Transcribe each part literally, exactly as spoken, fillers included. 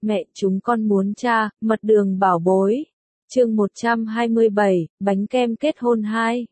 Mẹ chúng con muốn cha, mật đường bảo bối. Chương một trăm hai mươi bảy, bánh kem kết hôn hai.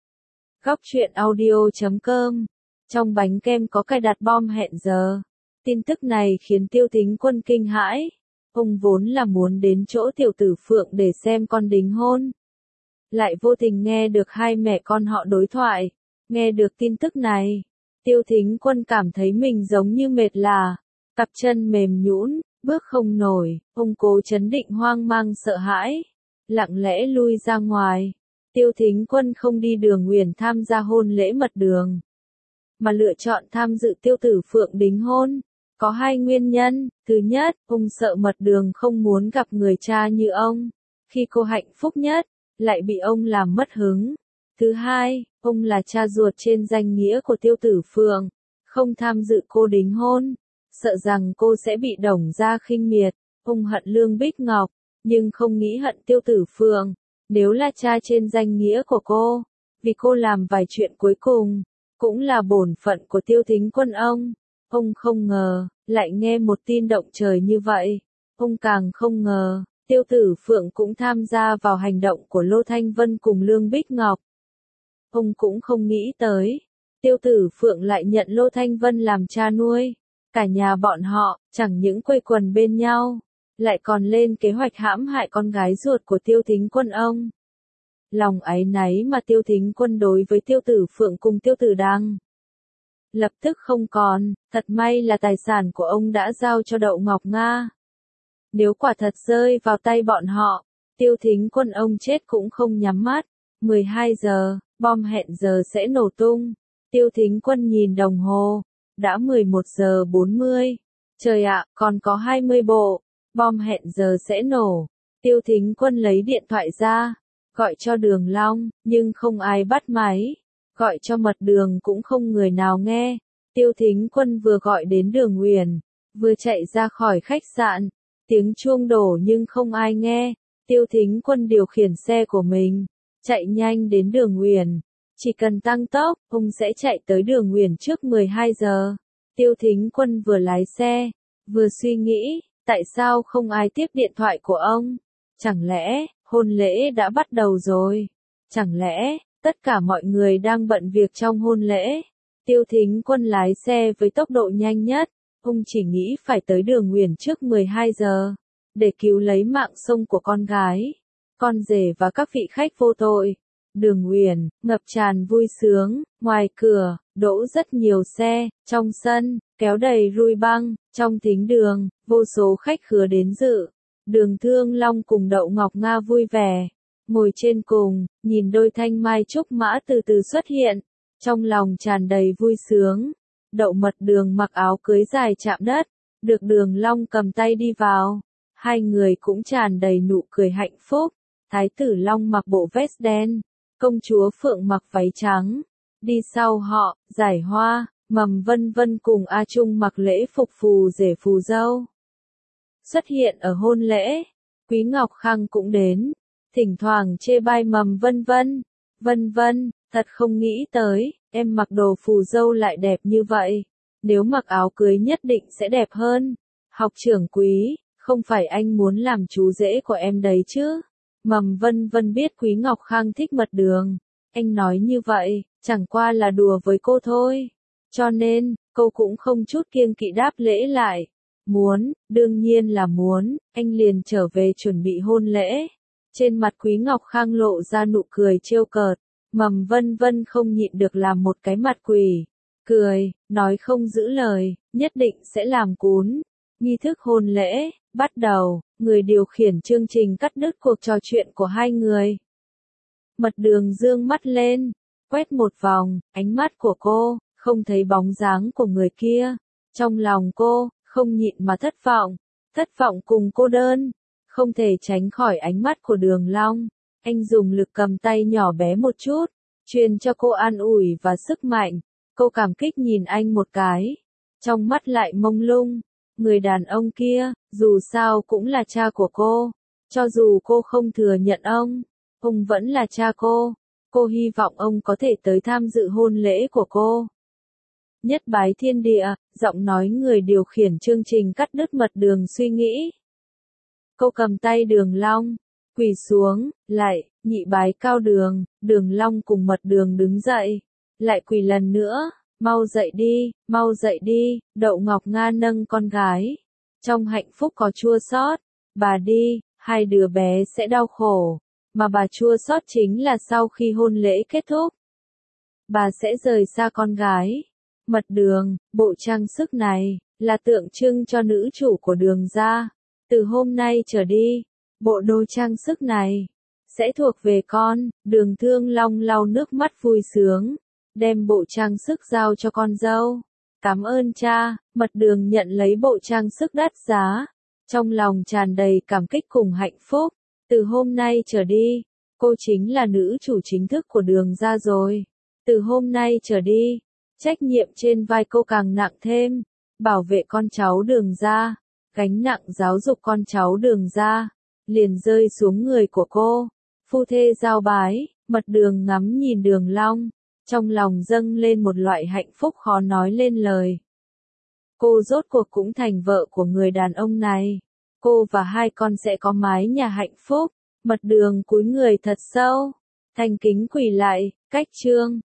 Góc truyện audio chấm com. Trong bánh kem có cài đặt bom hẹn giờ. Tin tức này khiến Tiêu Thính Quân kinh hãi. Ông vốn là muốn đến chỗ tiểu tử Phượng để xem con đính hôn. Lại vô tình nghe được hai mẹ con họ đối thoại. Nghe được tin tức này, Tiêu Thính Quân cảm thấy mình giống như mệt lả, cặp chân mềm nhũn, bước không nổi. Ông cố trấn định hoang mang sợ hãi, lặng lẽ lui ra ngoài. Tiêu Thính Quân không đi Đường Uyển tham gia hôn lễ mật đường, mà lựa chọn tham dự Tiêu Tử Phượng đính hôn. Có hai nguyên nhân. Thứ nhất, ông sợ mật đường không muốn gặp người cha như ông, khi cô hạnh phúc nhất, lại bị ông làm mất hứng. Thứ hai, ông là cha ruột trên danh nghĩa của Tiêu Tử Phượng, không tham dự cô đính hôn, sợ rằng cô sẽ bị Đồng gia khinh miệt. Ông hận Lương Bích Ngọc, nhưng không nghĩ hận Tiêu Tử Phượng. Nếu là cha trên danh nghĩa của cô, vì cô làm vài chuyện cuối cùng, cũng là bổn phận của Tiêu Thính Quân ông. Ông không ngờ, lại nghe một tin động trời như vậy. Ông càng không ngờ, Tiêu Tử Phượng cũng tham gia vào hành động của Lô Thanh Vân cùng Lương Bích Ngọc. Ông cũng không nghĩ tới, Tiêu Tử Phượng lại nhận Lô Thanh Vân làm cha nuôi. Cả nhà bọn họ, chẳng những quây quần bên nhau, lại còn lên kế hoạch hãm hại con gái ruột của Tiêu Thính Quân ông. Lòng áy náy mà Tiêu Thính Quân đối với Tiêu Tử Phượng cùng Tiêu Tử Đăng lập tức không còn. Thật may là tài sản của ông đã giao cho Đậu Ngọc Nga. Nếu quả thật rơi vào tay bọn họ, Tiêu Thính Quân ông chết cũng không nhắm mắt. mười hai giờ, bom hẹn giờ sẽ nổ tung. Tiêu Thính Quân nhìn đồng hồ, đã mười một giờ bốn mươi. Trời ạ, còn có hai mươi bộ, bom hẹn giờ sẽ nổ. Tiêu Thính Quân lấy điện thoại ra, gọi cho Đường Long, nhưng không ai bắt máy. Gọi cho mật đường cũng không người nào nghe. Tiêu Thính Quân vừa gọi đến Đường Uyển, vừa chạy ra khỏi khách sạn. Tiếng chuông đổ nhưng không ai nghe. Tiêu Thính Quân điều khiển xe của mình, chạy nhanh đến Đường Uyển. Chỉ cần tăng tốc, ông sẽ chạy tới Đường Uyển trước mười hai giờ. Tiêu Thính Quân vừa lái xe, vừa suy nghĩ, tại sao không ai tiếp điện thoại của ông? Chẳng lẽ, hôn lễ đã bắt đầu rồi? Chẳng lẽ, tất cả mọi người đang bận việc trong hôn lễ? Tiêu Thính Quân lái xe với tốc độ nhanh nhất. Ông chỉ nghĩ phải tới Đường Uyển trước mười hai giờ, để cứu lấy mạng sống của con gái, con rể và các vị khách vô tội. Đường Uyển, ngập tràn vui sướng, ngoài cửa, đỗ rất nhiều xe, trong sân, kéo đầy ruồi băng, trong thính đường, vô số khách khứa đến dự. Đường Thương Long cùng Đậu Ngọc Nga vui vẻ, ngồi trên cùng, nhìn đôi thanh mai trúc mã từ từ xuất hiện, trong lòng tràn đầy vui sướng. Đậu Mật Đường mặc áo cưới dài chạm đất, được Đường Long cầm tay đi vào. Hai người cũng tràn đầy nụ cười hạnh phúc. Thái tử Long mặc bộ vest đen, công chúa Phượng mặc váy trắng. Đi sau họ, Giải Hoa, Mầm Vân Vân cùng A Trung mặc lễ phục phù rể phù dâu. Xuất hiện ở hôn lễ, Quý Ngọc Khang cũng đến, thỉnh thoảng chê bai Mầm Vân Vân. Vân Vân, thật không nghĩ tới, em mặc đồ phù dâu lại đẹp như vậy. Nếu mặc áo cưới nhất định sẽ đẹp hơn. Học trưởng Quý, không phải anh muốn làm chú rể của em đấy chứ? Mầm Vân Vân biết Quý Ngọc Khang thích Mật Đường. Anh nói như vậy, chẳng qua là đùa với cô thôi. Cho nên, cô cũng không chút kiêng kỵ đáp lễ lại. Muốn, đương nhiên là muốn, anh liền trở về chuẩn bị hôn lễ. Trên mặt Quý Ngọc Khang lộ ra nụ cười trêu cợt. Mầm Vân Vân không nhịn được làm một cái mặt quỷ. Cười, nói không giữ lời, nhất định sẽ làm cún. Nghi thức hôn lễ, bắt đầu, người điều khiển chương trình cắt đứt cuộc trò chuyện của hai người. Mật Đường dương mắt lên, quét một vòng, ánh mắt của cô, không thấy bóng dáng của người kia. Trong lòng cô, không nhịn mà thất vọng, thất vọng cùng cô đơn, không thể tránh khỏi ánh mắt của Đường Long. Anh dùng lực cầm tay nhỏ bé một chút, truyền cho cô an ủi và sức mạnh. Cô cảm kích nhìn anh một cái, trong mắt lại mông lung. Người đàn ông kia, dù sao cũng là cha của cô. Cho dù cô không thừa nhận ông, ông vẫn là cha cô. Cô hy vọng ông có thể tới tham dự hôn lễ của cô. Nhất bái thiên địa, giọng nói người điều khiển chương trình cắt đứt Mật Đường suy nghĩ. Cô cầm tay Đường Long, quỳ xuống, lại, nhị bái cao đường, Đường Long cùng Mật Đường đứng dậy, lại quỳ lần nữa, mau dậy đi, mau dậy đi, Đậu Ngọc Nga nâng con gái. Trong hạnh phúc có chua xót, bà đi, hai đứa bé sẽ đau khổ, mà bà chua xót chính là sau khi hôn lễ kết thúc, bà sẽ rời xa con gái. Mật Đường, bộ trang sức này, là tượng trưng cho nữ chủ của Đường gia. Từ hôm nay trở đi, bộ đồ trang sức này, sẽ thuộc về con. Đường Thương Long lau nước mắt vui sướng, đem bộ trang sức giao cho con dâu. Cảm ơn cha. Mật Đường nhận lấy bộ trang sức đắt giá, trong lòng tràn đầy cảm kích cùng hạnh phúc. Từ hôm nay trở đi, cô chính là nữ chủ chính thức của Đường gia rồi. Từ hôm nay trở đi, trách nhiệm trên vai cô càng nặng thêm, bảo vệ con cháu Đường gia, gánh nặng giáo dục con cháu Đường gia, liền rơi xuống người của cô. Phu thê giao bái, Mật Đường ngắm nhìn Đường Long, trong lòng dâng lên một loại hạnh phúc khó nói lên lời. Cô rốt cuộc cũng thành vợ của người đàn ông này. Cô và hai con sẽ có mái nhà hạnh phúc. Mật Đường cúi người thật sâu, thành kính quỳ lại, cách chương.